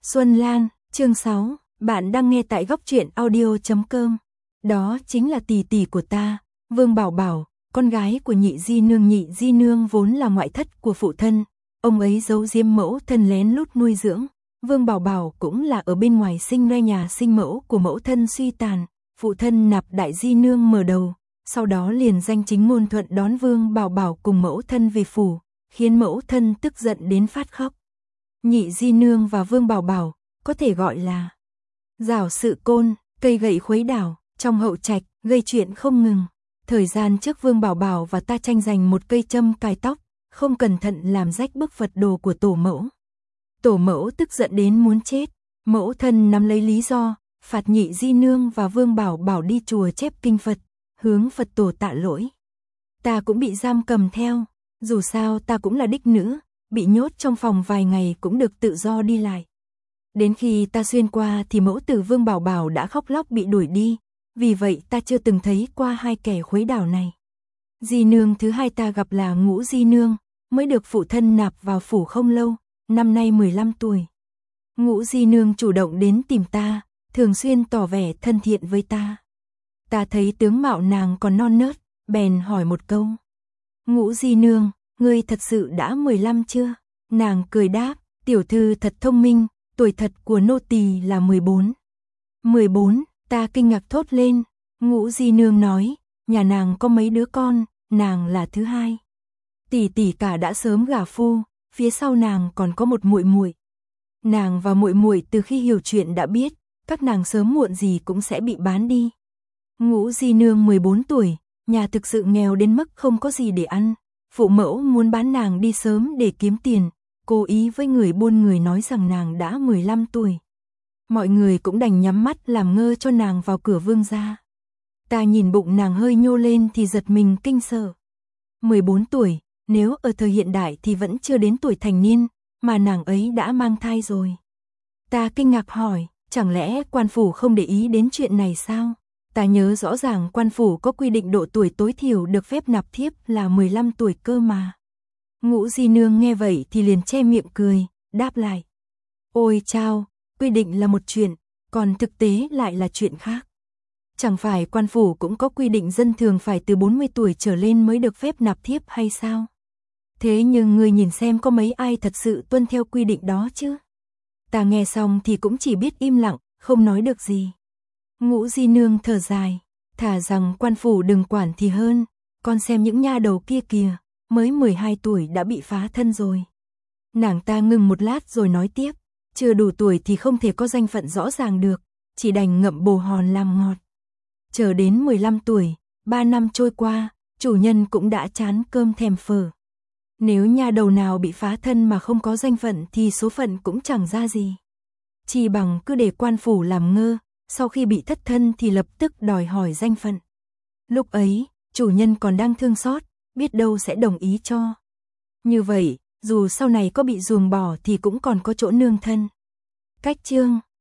Xuân Lan, chương 6, bạn đang nghe tại góc truyện audio.com. Đó chính là tỷ tỷ của ta, Vương Bảo Bảo, con gái của Nhị Di Nương. Nhị Di Nương vốn là ngoại thất của phụ thân, ông ấy giấu giếm mẫu thân lén lút nuôi dưỡng. Vương Bảo Bảo cũng là ở bên ngoài sinh ra nhà sinh mẫu của mẫu thân suy tàn, phụ thân nạp Đại Di Nương mở đầu, sau đó liền danh chính ngôn thuận đón Vương Bảo Bảo cùng mẫu thân về phủ, khiến mẫu thân tức giận đến phát khóc. Nhị Di Nương và Vương Bảo Bảo có thể gọi là giảo sự côn, cây gậy khuấy đảo, trong hậu trạch gây chuyện không ngừng. Thời gian trước Vương Bảo Bảo và ta tranh giành một cây châm cài tóc, không cẩn thận làm rách bức Phật đồ của tổ mẫu. Tổ mẫu tức giận đến muốn chết, mẫu thân nắm lấy lý do phạt Nhị Di Nương và Vương Bảo Bảo đi chùa chép kinh Phật, hướng Phật tổ tạ lỗi. Ta cũng bị giam cầm theo, dù sao ta cũng là đích nữ, bị nhốt trong phòng vài ngày cũng được tự do đi lại. Đến khi ta xuyên qua thì mẫu tử Vương Bảo Bảo đã khóc lóc bị đuổi đi, vì vậy ta chưa từng thấy qua hai kẻ khuấy đảo này. Di Nương thứ hai ta gặp là Ngũ Di Nương, mới được phụ thân nạp vào phủ không lâu, năm nay 15 tuổi. Ngũ Di Nương chủ động đến tìm ta, thường xuyên tỏ vẻ thân thiện với ta. Ta thấy tướng mạo nàng còn non nớt, bèn hỏi một câu. Ngũ Di Nương, ngươi thật sự đã 15 chưa? Nàng cười đáp, tiểu thư thật thông minh, tuổi thật của nô tỳ là 14. 14, ta kinh ngạc thốt lên. Ngũ Di Nương nói, nhà nàng có mấy đứa con, nàng là thứ hai. Tỷ tỷ cả đã sớm gả phu, phía sau nàng còn có một muội muội. Nàng và muội muội từ khi hiểu chuyện đã biết, các nàng sớm muộn gì cũng sẽ bị bán đi. Ngũ Di Nương 14 tuổi, nhà thực sự nghèo đến mức không có gì để ăn. Phụ mẫu muốn bán nàng đi sớm để kiếm tiền, cố ý với người buôn người nói rằng nàng đã 15 tuổi. Mọi người cũng đành nhắm mắt làm ngơ cho nàng vào cửa Vương gia. Ta nhìn bụng nàng hơi nhô lên thì giật mình kinh sợ. 14 tuổi, nếu ở thời hiện đại thì vẫn chưa đến tuổi thành niên, mà nàng ấy đã mang thai rồi. Ta kinh ngạc hỏi, chẳng lẽ quan phủ không để ý đến chuyện này sao? Ta nhớ rõ ràng quan phủ có quy định độ tuổi tối thiểu được phép nạp thiếp là 15 tuổi cơ mà. Ngũ Di Nương nghe vậy thì liền che miệng cười, đáp lại. Ôi chao, quy định là một chuyện, còn thực tế lại là chuyện khác. Chẳng phải quan phủ cũng có quy định dân thường phải từ 40 tuổi trở lên mới được phép nạp thiếp hay sao? Thế nhưng người nhìn xem có mấy ai thật sự tuân theo quy định đó chứ? Ta nghe xong thì cũng chỉ biết im lặng, không nói được gì. Ngũ Di Nương thở dài, thà rằng quan phủ đừng quản thì hơn, con xem những nha đầu kia kìa, mới 12 tuổi đã bị phá thân rồi. Nàng ta ngừng một lát rồi nói tiếp, chưa đủ tuổi thì không thể có danh phận rõ ràng được, chỉ đành ngậm bồ hòn làm ngọt. Chờ đến 15 tuổi, 3 năm trôi qua, chủ nhân cũng đã chán cơm thèm phở. Nếu nha đầu nào bị phá thân mà không có danh phận thì số phận cũng chẳng ra gì. Chỉ bằng cứ để quan phủ làm ngơ, sau khi bị thất thân thì lập tức đòi hỏi danh phận. Lúc ấy, chủ nhân còn đang thương xót, biết đâu sẽ đồng ý cho. Như vậy, dù sau này có bị ruồng bỏ thì cũng còn có chỗ nương thân. Cách chương